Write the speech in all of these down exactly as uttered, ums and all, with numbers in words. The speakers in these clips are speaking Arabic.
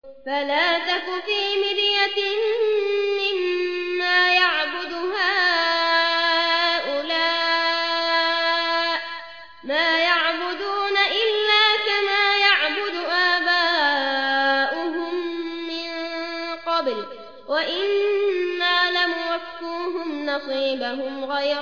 فلا تك في مرية مما يعبد هؤلاء ما يعبدون إلا كما يعبد آباؤهم من قبل وإنا لموفوهم نصيبهم غير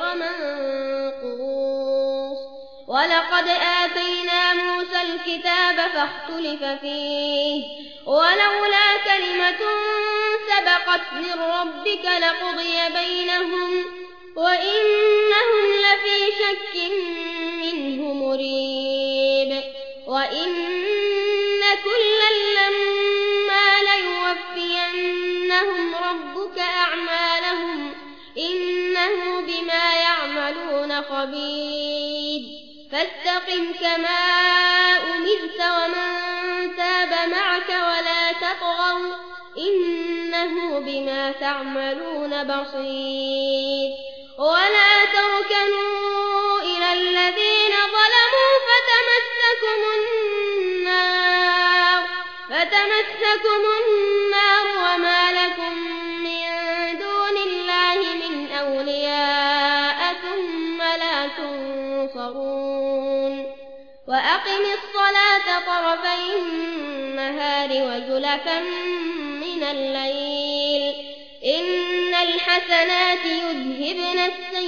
منقوص ولقد آتينا موسى الكتاب فاختلف فيه ولولا كلمة سبقت من ربك لقضي بينهم وإنهم لفي شك منه مريب وإن كلا لما ليوفينهم ربك أعمالهم إنه بما يعملون خبير فاستقم كما أمرت ومن تاب معك ولا تطغوا إنه بما تعملون بصير ولا تركنوا إلى الذين ظلموا فتمسكم النار فتمسكم النار وما لكم من دون الله من أولياء ثم لا تنصرون وأقم الصلاة طرفي النهار وزلفا من الليل إن الحسنات يذهبن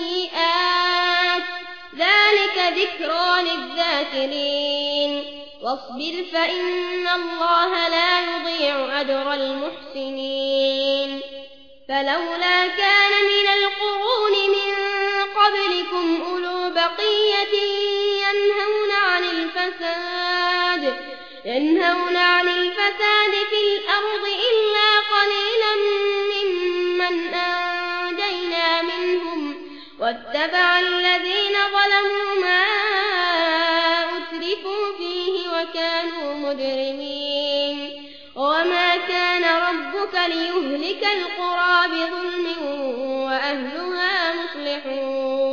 السيئات ذلك ذكرى للذاكرين واصبر فإن الله لا يضيع أجر المحسنين فلولا كان من القرون من قبلكم أولو بقية ينهون عن الفساد ينهون عن الفساد في الأرض إلا قليلا ممن أنجينا منهم واتبع الذين ظلموا ما أترفوا فيه وكانوا مجرمين وما كان ربك ليهلك القرى بظلم وأهلها مصلحون